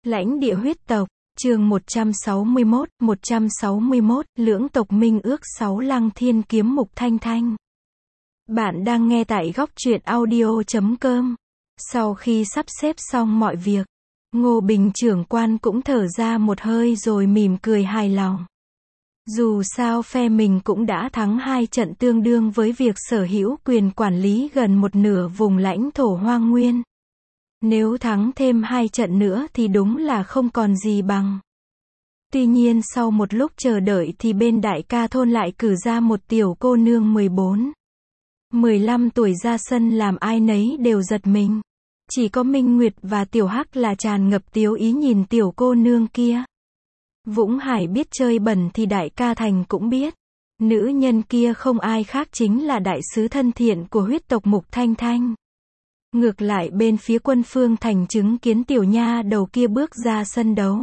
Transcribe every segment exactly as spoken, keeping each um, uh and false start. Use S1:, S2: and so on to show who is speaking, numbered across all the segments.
S1: Lãnh địa huyết tộc, chương một trăm sáu mươi mốt, một trăm sáu mươi mốt, lưỡng tộc minh ước sáu lăng thiên kiếm Mục Thanh Thanh. Bạn đang nghe tại góc truyện audio chấm com. Sau khi sắp xếp xong mọi việc, Ngô Bình trưởng quan cũng thở ra một hơi rồi mỉm cười hài lòng. Dù sao phe mình cũng đã thắng hai trận tương đương với việc sở hữu quyền quản lý gần một nửa vùng lãnh thổ Hoang Nguyên. Nếu thắng thêm hai trận nữa thì đúng là không còn gì bằng. Tuy nhiên sau một lúc chờ đợi thì bên đại ca thôn lại cử ra một tiểu cô nương mười bốn, mười lăm tuổi ra sân làm ai nấy đều giật mình. Chỉ có Minh Nguyệt và Tiểu Hắc là tràn ngập tiếu ý nhìn tiểu cô nương kia. Vũng Hải biết chơi bẩn thì đại ca Thành cũng biết. Nữ nhân kia không ai khác chính là đại sứ thân thiện của huyết tộc Mục Thanh Thanh. Ngược lại bên phía Quân Phương Thành chứng kiến tiểu nha đầu kia bước ra sân đấu.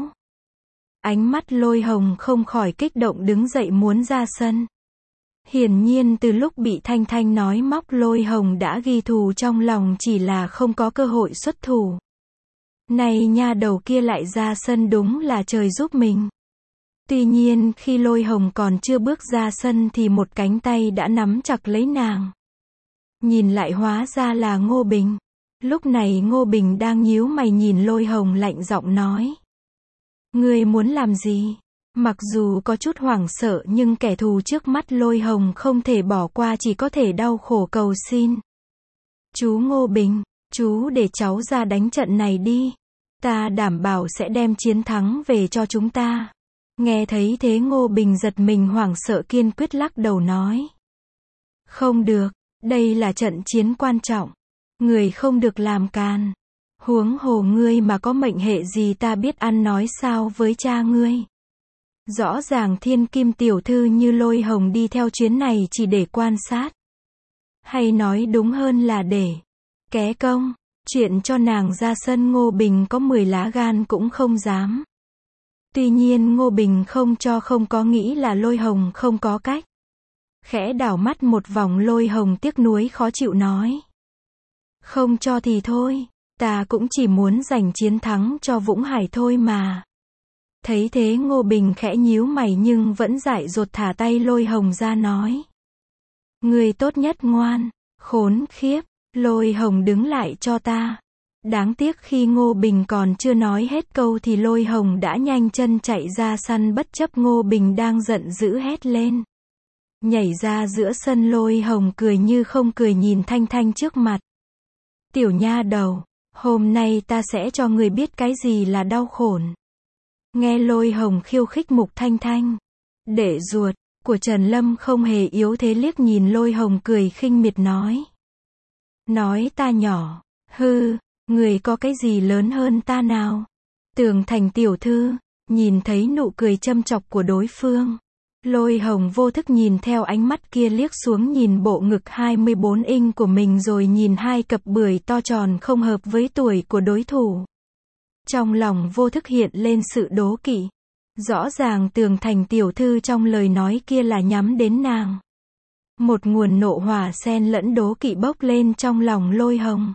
S1: Ánh mắt Lôi Hồng không khỏi kích động đứng dậy muốn ra sân. Hiển nhiên từ lúc bị Thanh Thanh nói móc Lôi Hồng đã ghi thù trong lòng, chỉ là không có cơ hội xuất thủ. Này nha đầu kia lại ra sân đúng là trời giúp mình. Tuy nhiên khi Lôi Hồng còn chưa bước ra sân thì một cánh tay đã nắm chặt lấy nàng. Nhìn lại hóa ra là Ngô Bình. Lúc này Ngô Bình đang nhíu mày nhìn Lôi Hồng lạnh giọng nói. Ngươi muốn làm gì? Mặc dù có chút hoảng sợ nhưng kẻ thù trước mắt Lôi Hồng không thể bỏ qua, chỉ có thể đau khổ cầu xin. Chú Ngô Bình, chú để cháu ra đánh trận này đi. Ta đảm bảo sẽ đem chiến thắng về cho chúng ta. Nghe thấy thế Ngô Bình giật mình hoảng sợ kiên quyết lắc đầu nói. Không được, đây là trận chiến quan trọng. Người không được làm càn. Huống hồ ngươi mà có mệnh hệ gì ta biết ăn nói sao với cha ngươi. Rõ ràng thiên kim tiểu thư như Lôi Hồng đi theo chuyến này chỉ để quan sát. Hay nói đúng hơn là để ké công. Chuyện cho nàng ra sân Ngô Bình có mười lá gan cũng không dám. Tuy nhiên Ngô Bình không cho không có nghĩ là Lôi Hồng không có cách. Khẽ đảo mắt một vòng Lôi Hồng tiếc nuối khó chịu nói. Không cho thì thôi, ta cũng chỉ muốn giành chiến thắng cho Vũng Hải thôi mà. Thấy thế Ngô Bình khẽ nhíu mày nhưng vẫn dại dột thả tay Lôi Hồng ra nói. Người tốt nhất ngoan, khốn khiếp, Lôi Hồng đứng lại cho ta. Đáng tiếc khi Ngô Bình còn chưa nói hết câu thì Lôi Hồng đã nhanh chân chạy ra sân bất chấp Ngô Bình đang giận dữ hét lên. Nhảy ra giữa sân Lôi Hồng cười như không cười nhìn Thanh Thanh trước mặt. Tiểu nha đầu, hôm nay ta sẽ cho người biết cái gì là đau khổ. Nghe Lôi Hồng khiêu khích Mục Thanh Thanh. Đệ ruột của Trần Lâm không hề yếu thế liếc nhìn Lôi Hồng cười khinh miệt nói. Nói ta nhỏ, hư, người có cái gì lớn hơn ta nào? Tường Thành tiểu thư, nhìn thấy nụ cười châm chọc của đối phương. Lôi Hồng vô thức nhìn theo ánh mắt kia liếc xuống nhìn bộ ngực hai mươi bốn inch của mình rồi nhìn hai cặp bưởi to tròn không hợp với tuổi của đối thủ. Trong lòng vô thức hiện lên sự đố kỵ. Rõ ràng Tường Thành tiểu thư trong lời nói kia là nhắm đến nàng. Một nguồn nộ hỏa xen lẫn đố kỵ bốc lên trong lòng Lôi Hồng.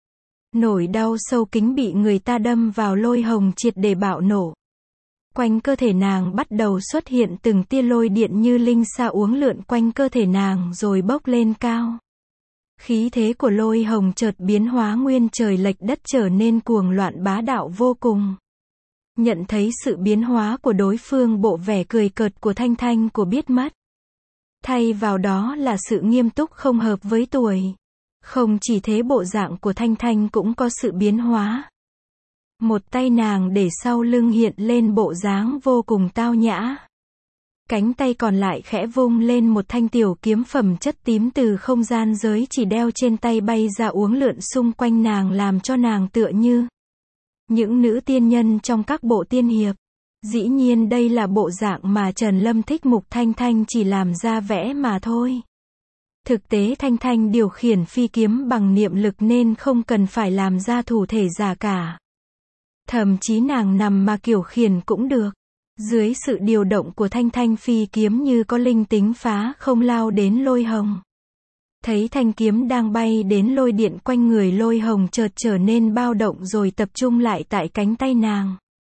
S1: Nỗi đau sâu kín bị người ta đâm vào Lôi Hồng triệt để bạo nổ. Quanh cơ thể nàng bắt đầu xuất hiện từng tia lôi điện như linh sa uốn lượn quanh cơ thể nàng rồi bốc lên cao. Khí thế của Lôi Hồng chợt biến hóa nguyên trời lệch đất trở nên cuồng loạn bá đạo vô cùng. Nhận thấy sự biến hóa của đối phương, bộ vẻ cười cợt của Thanh Thanh của biết mất. Thay vào đó là sự nghiêm túc không hợp với tuổi. Không chỉ thế bộ dạng của Thanh Thanh cũng có sự biến hóa. Một tay nàng để sau lưng hiện lên bộ dáng vô cùng tao nhã. Cánh tay còn lại khẽ vung lên một thanh tiểu kiếm phẩm chất tím từ không gian giới chỉ đeo trên tay bay ra uốn lượn xung quanh nàng làm cho nàng tựa như những nữ tiên nhân trong các bộ tiên hiệp. Dĩ nhiên đây là bộ dạng mà Trần Lâm thích Mục Thanh Thanh chỉ làm ra vẽ mà thôi. Thực tế Thanh Thanh điều khiển phi kiếm bằng niệm lực nên không cần phải làm ra thủ thể giả cả. Thậm chí nàng nằm mà kiểu khiển cũng được. Dưới sự điều động của Thanh Thanh phi kiếm như có linh tính phá không lao đến Lôi Hồng. Thấy thanh kiếm đang bay đến lôi điện quanh người Lôi Hồng chợt trở nên bao động rồi tập trung lại tại cánh tay nàng.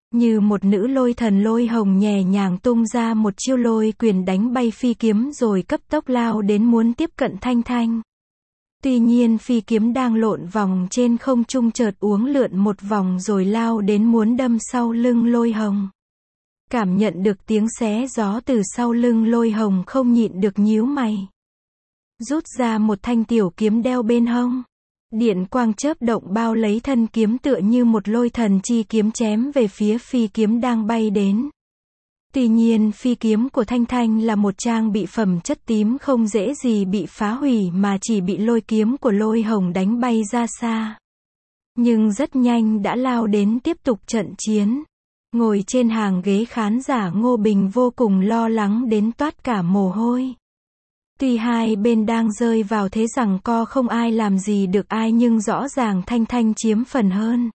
S1: Như một nữ lôi thần, Lôi Hồng nhẹ nhàng tung ra một chiêu lôi quyền đánh bay phi kiếm rồi cấp tốc lao đến muốn tiếp cận Thanh Thanh. Tuy nhiên phi kiếm đang lộn vòng trên không trung chợt uốn lượn một vòng rồi lao đến muốn đâm sau lưng Lôi Hồng. Cảm nhận được tiếng xé gió từ sau lưng, Lôi Hồng không nhịn được nhíu mày. Rút ra một thanh tiểu kiếm đeo bên hông. Điện quang chớp động bao lấy thân kiếm tựa như một lôi thần chi kiếm chém về phía phi kiếm đang bay đến. Tuy nhiên phi kiếm của Thanh Thanh là một trang bị phẩm chất tím không dễ gì bị phá hủy mà chỉ bị lôi kiếm của Lôi Hồng đánh bay ra xa. Nhưng rất nhanh đã lao đến tiếp tục trận chiến. Ngồi trên hàng ghế khán giả, Ngô Bình vô cùng lo lắng đến toát cả mồ hôi. Tuy hai bên đang rơi vào thế giằng co không ai làm gì được ai nhưng rõ ràng Thanh Thanh chiếm phần hơn.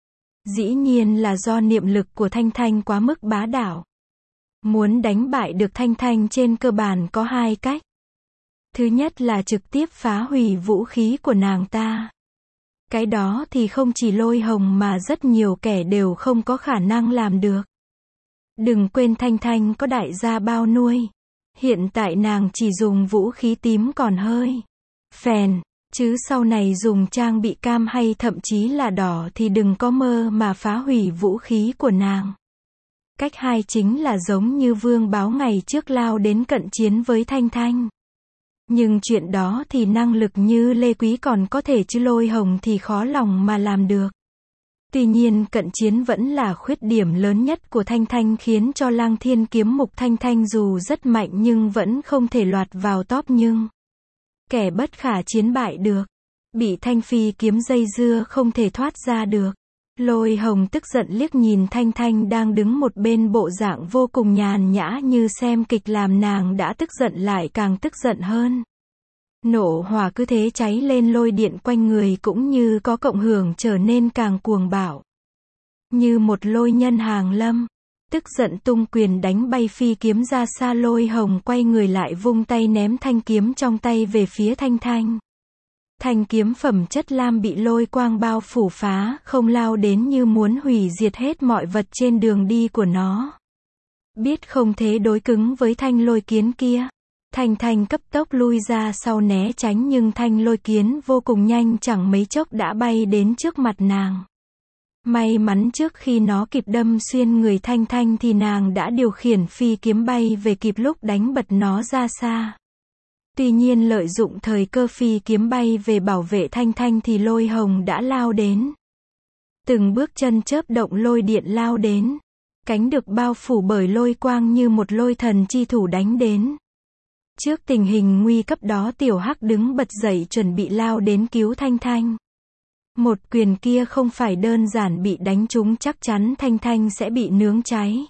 S1: Dĩ nhiên là do niệm lực của Thanh Thanh quá mức bá đạo. Muốn đánh bại được Thanh Thanh trên cơ bản có hai cách. Thứ nhất là trực tiếp phá hủy vũ khí của nàng ta. Cái đó thì không chỉ Lôi Hồng mà rất nhiều kẻ đều không có khả năng làm được. Đừng quên Thanh Thanh có đại gia bao nuôi. Hiện tại nàng chỉ dùng vũ khí tím còn hơi phèn, chứ sau này dùng trang bị cam hay thậm chí là đỏ thì đừng có mơ mà phá hủy vũ khí của nàng. Cách hai chính là giống như Vương Báo ngày trước lao đến cận chiến với Thanh Thanh. Nhưng chuyện đó thì năng lực như Lê Quý còn có thể chứ Lôi Hồng thì khó lòng mà làm được. Tuy nhiên cận chiến vẫn là khuyết điểm lớn nhất của Thanh Thanh khiến cho Lăng Thiên kiếm mục Thanh Thanh dù rất mạnh nhưng vẫn không thể lọt vào top nhưng kẻ bất khả chiến bại được. Bị Thanh Phi kiếm dây dưa không thể thoát ra được. Lôi Hồng tức giận liếc nhìn Thanh Thanh đang đứng một bên bộ dạng vô cùng nhàn nhã như xem kịch làm nàng đã tức giận lại càng tức giận hơn. Nộ hỏa cứ thế cháy lên, lôi điện quanh người cũng như có cộng hưởng trở nên càng cuồng bạo. Như một lôi nhân hàng lâm. Tức giận tung quyền đánh bay phi kiếm ra xa, Lôi Hồng quay người lại vung tay ném thanh kiếm trong tay về phía Thanh Thanh. Thanh kiếm phẩm chất lam bị lôi quang bao phủ phá không lao đến như muốn hủy diệt hết mọi vật trên đường đi của nó. Biết không thế đối cứng với thanh lôi kiến kia. Thanh Thanh cấp tốc lui ra sau né tránh nhưng thanh lôi kiến vô cùng nhanh, chẳng mấy chốc đã bay đến trước mặt nàng. May mắn trước khi nó kịp đâm xuyên người Thanh Thanh thì nàng đã điều khiển phi kiếm bay về kịp lúc đánh bật nó ra xa. Tuy nhiên lợi dụng thời cơ phi kiếm bay về bảo vệ Thanh Thanh thì Lôi Hồng đã lao đến. Từng bước chân chớp động lôi điện lao đến. Cánh được bao phủ bởi lôi quang như một lôi thần chi thủ đánh đến. Trước tình hình nguy cấp đó, Tiểu Hắc đứng bật dậy chuẩn bị lao đến cứu Thanh Thanh. Một quyền kia không phải đơn giản bị đánh trúng, chắc chắn Thanh Thanh sẽ bị nướng cháy.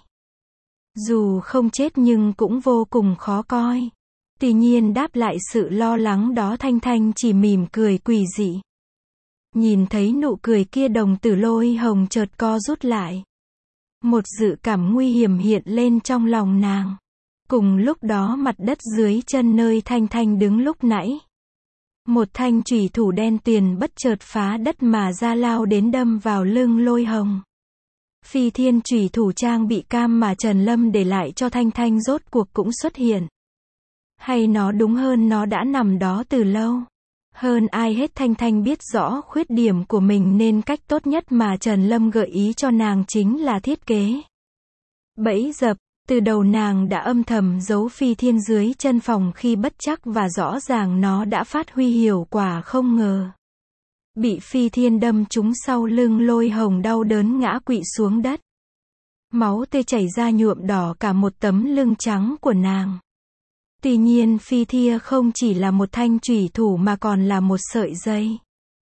S1: Dù không chết nhưng cũng vô cùng khó coi. Tuy nhiên đáp lại sự lo lắng đó, Thanh Thanh chỉ mỉm cười quỷ dị. Nhìn thấy nụ cười kia, đồng tử Lôi Hồng chợt co rút lại. Một dự cảm nguy hiểm hiện lên trong lòng nàng. Cùng lúc đó mặt đất dưới chân nơi Thanh Thanh đứng lúc nãy. Một thanh chủy thủ đen tuyền bất chợt phá đất mà ra, lao đến đâm vào lưng Lôi Hồng. Phi thiên chủy thủ trang bị cam mà Trần Lâm để lại cho Thanh Thanh rốt cuộc cũng xuất hiện. Hay nó đúng hơn nó đã nằm đó từ lâu. Hơn ai hết Thanh Thanh biết rõ khuyết điểm của mình nên cách tốt nhất mà Trần Lâm gợi ý cho nàng chính là thiết kế bẫy dập. Từ đầu nàng đã âm thầm giấu phi thiên dưới chân phòng khi bất chắc và rõ ràng nó đã phát huy hiệu quả không ngờ. Bị phi thiên đâm trúng sau lưng, Lôi Hồng đau đớn ngã quỵ xuống đất. Máu tươi chảy ra nhuộm đỏ cả một tấm lưng trắng của nàng. Tuy nhiên phi thia không chỉ là một thanh chủy thủ mà còn là một sợi dây.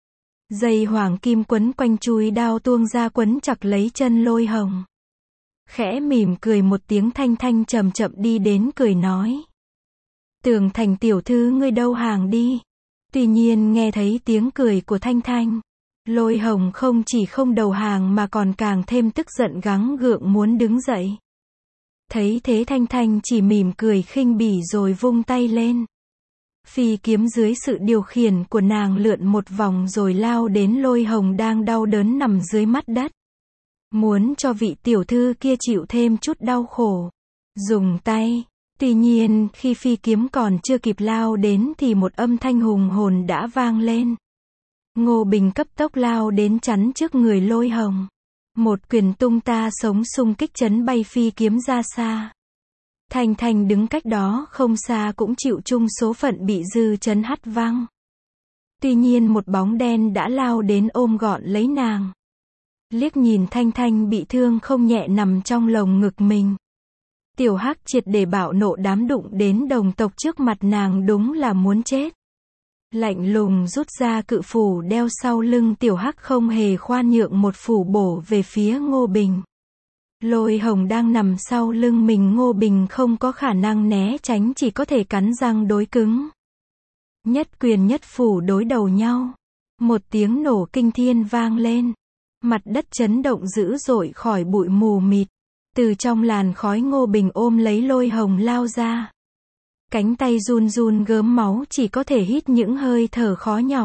S1: Dây hoàng kim quấn quanh chuôi đao tuông ra quấn chặt lấy chân Lôi Hồng. Khẽ mỉm cười một tiếng, Thanh Thanh chậm chậm đi đến cười nói. Tường Thành tiểu thư ngươi đâu hàng đi. Tuy nhiên nghe thấy tiếng cười của Thanh Thanh, Lôi Hồng không chỉ không đầu hàng mà còn càng thêm tức giận, gắng gượng muốn đứng dậy. Thấy thế Thanh Thanh chỉ mỉm cười khinh bỉ rồi vung tay lên. Phi kiếm dưới sự điều khiển của nàng lượn một vòng rồi lao đến Lôi Hồng đang đau đớn nằm dưới mặt đất. muốn cho vị tiểu thư kia chịu thêm chút đau khổ. Dùng tay. Tuy nhiên, khi phi kiếm còn chưa kịp lao đến thì một âm thanh hùng hồn đã vang lên. Ngô Bình cấp tốc lao đến chắn trước người Lôi Hồng. Một quyền tung ta sống xung kích chấn bay phi kiếm ra xa. Thanh Thanh đứng cách đó không xa cũng chịu chung số phận bị dư chấn hất văng. Tuy nhiên một bóng đen đã lao đến ôm gọn lấy nàng. Liếc nhìn Thanh Thanh bị thương không nhẹ nằm trong lồng ngực mình. Tiểu Hắc triệt để bạo nộ đám đụng đến đồng tộc trước mặt nàng đúng là muốn chết. Lạnh lùng rút ra cự phủ đeo sau lưng Tiểu Hắc không hề khoan nhượng một phủ bổ về phía Ngô Bình. Lôi Hồng đang nằm sau lưng mình, Ngô Bình không có khả năng né tránh, chỉ có thể cắn răng đối cứng. Nhất quyền nhất phủ đối đầu nhau. Một tiếng nổ kinh thiên vang lên. Mặt đất chấn động dữ dội khỏi bụi mù mịt. Từ trong làn khói Ngô Bình ôm lấy Lôi Hồng lao ra. Cánh tay run run gớm máu, chỉ có thể hít những hơi thở khó nhọc.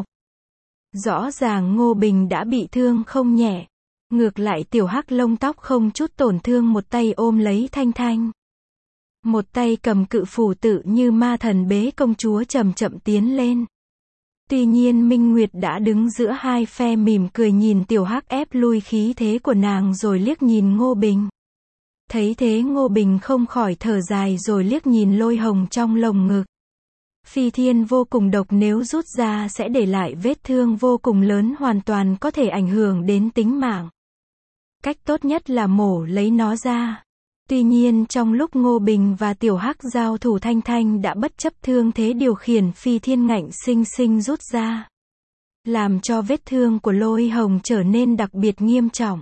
S1: Rõ ràng Ngô Bình đã bị thương không nhẹ. Ngược lại Tiểu Hắc lông tóc không chút tổn thương, một tay ôm lấy Thanh Thanh. Một tay cầm cự phủ tự như ma thần bế công chúa chậm chậm tiến lên. Tuy nhiên Minh Nguyệt đã đứng giữa hai phe mỉm cười nhìn Tiểu Hắc ép lui khí thế của nàng rồi liếc nhìn Ngô Bình. Thấy thế Ngô Bình không khỏi thở dài rồi liếc nhìn Lôi Hồng trong lồng ngực. Phi thiên vô cùng độc, nếu rút ra sẽ để lại vết thương vô cùng lớn, hoàn toàn có thể ảnh hưởng đến tính mạng. Cách tốt nhất là mổ lấy nó ra. Tuy nhiên trong lúc Ngô Bình và Tiểu Hắc giao thủ, Thanh Thanh đã bất chấp thương thế điều khiển phi thiên ngạnh sinh sinh rút ra. Làm cho vết thương của Lôi Hồng trở nên đặc biệt nghiêm trọng.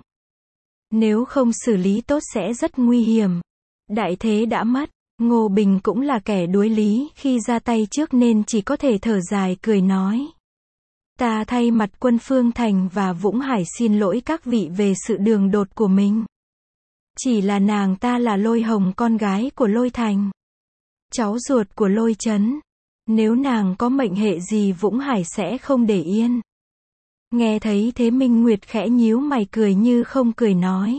S1: Nếu không xử lý tốt sẽ rất nguy hiểm. Đại thế đã mất. Ngô Bình cũng là kẻ đuối lý khi ra tay trước nên chỉ có thể thở dài cười nói. Ta thay mặt quân Phương Thành và Vũng Hải xin lỗi các vị về sự đường đột của mình. Chỉ là nàng ta là Lôi Hồng, con gái của Lôi Thành, cháu ruột của Lôi Trấn. Nếu nàng có mệnh hệ gì Vũng Hải sẽ không để yên. Nghe thấy thế Minh Nguyệt khẽ nhíu mày cười như không cười nói.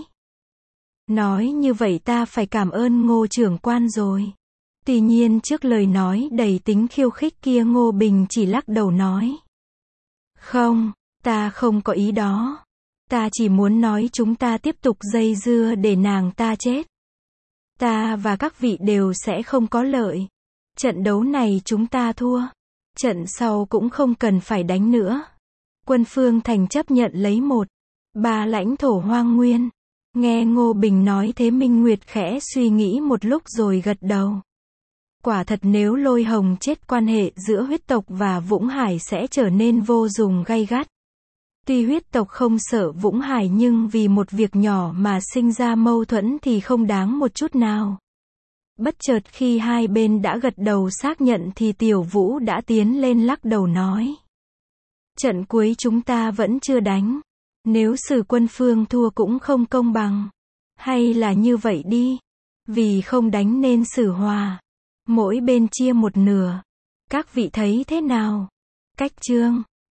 S1: Nói như vậy ta phải cảm ơn Ngô trưởng quan rồi. Tuy nhiên trước lời nói đầy tính khiêu khích kia Ngô Bình chỉ lắc đầu nói. Không, ta không có ý đó. Ta chỉ muốn nói chúng ta tiếp tục dây dưa để nàng ta chết. Ta và các vị đều sẽ không có lợi. Trận đấu này chúng ta thua. Trận sau cũng không cần phải đánh nữa. Quân Phương Thành chấp nhận lấy một, ba lãnh thổ Hoang Nguyên. Nghe Ngô Bình nói thế Minh Nguyệt khẽ suy nghĩ một lúc rồi gật đầu. Quả thật nếu Lôi Hồng chết, quan hệ giữa huyết tộc và Vũng Hải sẽ trở nên vô cùng gay gắt. Tuy huyết tộc không sợ Vũng Hải nhưng vì một việc nhỏ mà sinh ra mâu thuẫn thì không đáng một chút nào. Bất chợt khi hai bên đã gật đầu xác nhận thì Tiểu Vũ đã tiến lên lắc đầu nói. Trận cuối chúng ta vẫn chưa đánh. Nếu Sử quân Phương thua cũng không công bằng. Hay là như vậy đi. Vì không đánh nên xử hòa. Mỗi bên chia một nửa. Các vị thấy thế nào? Cách chương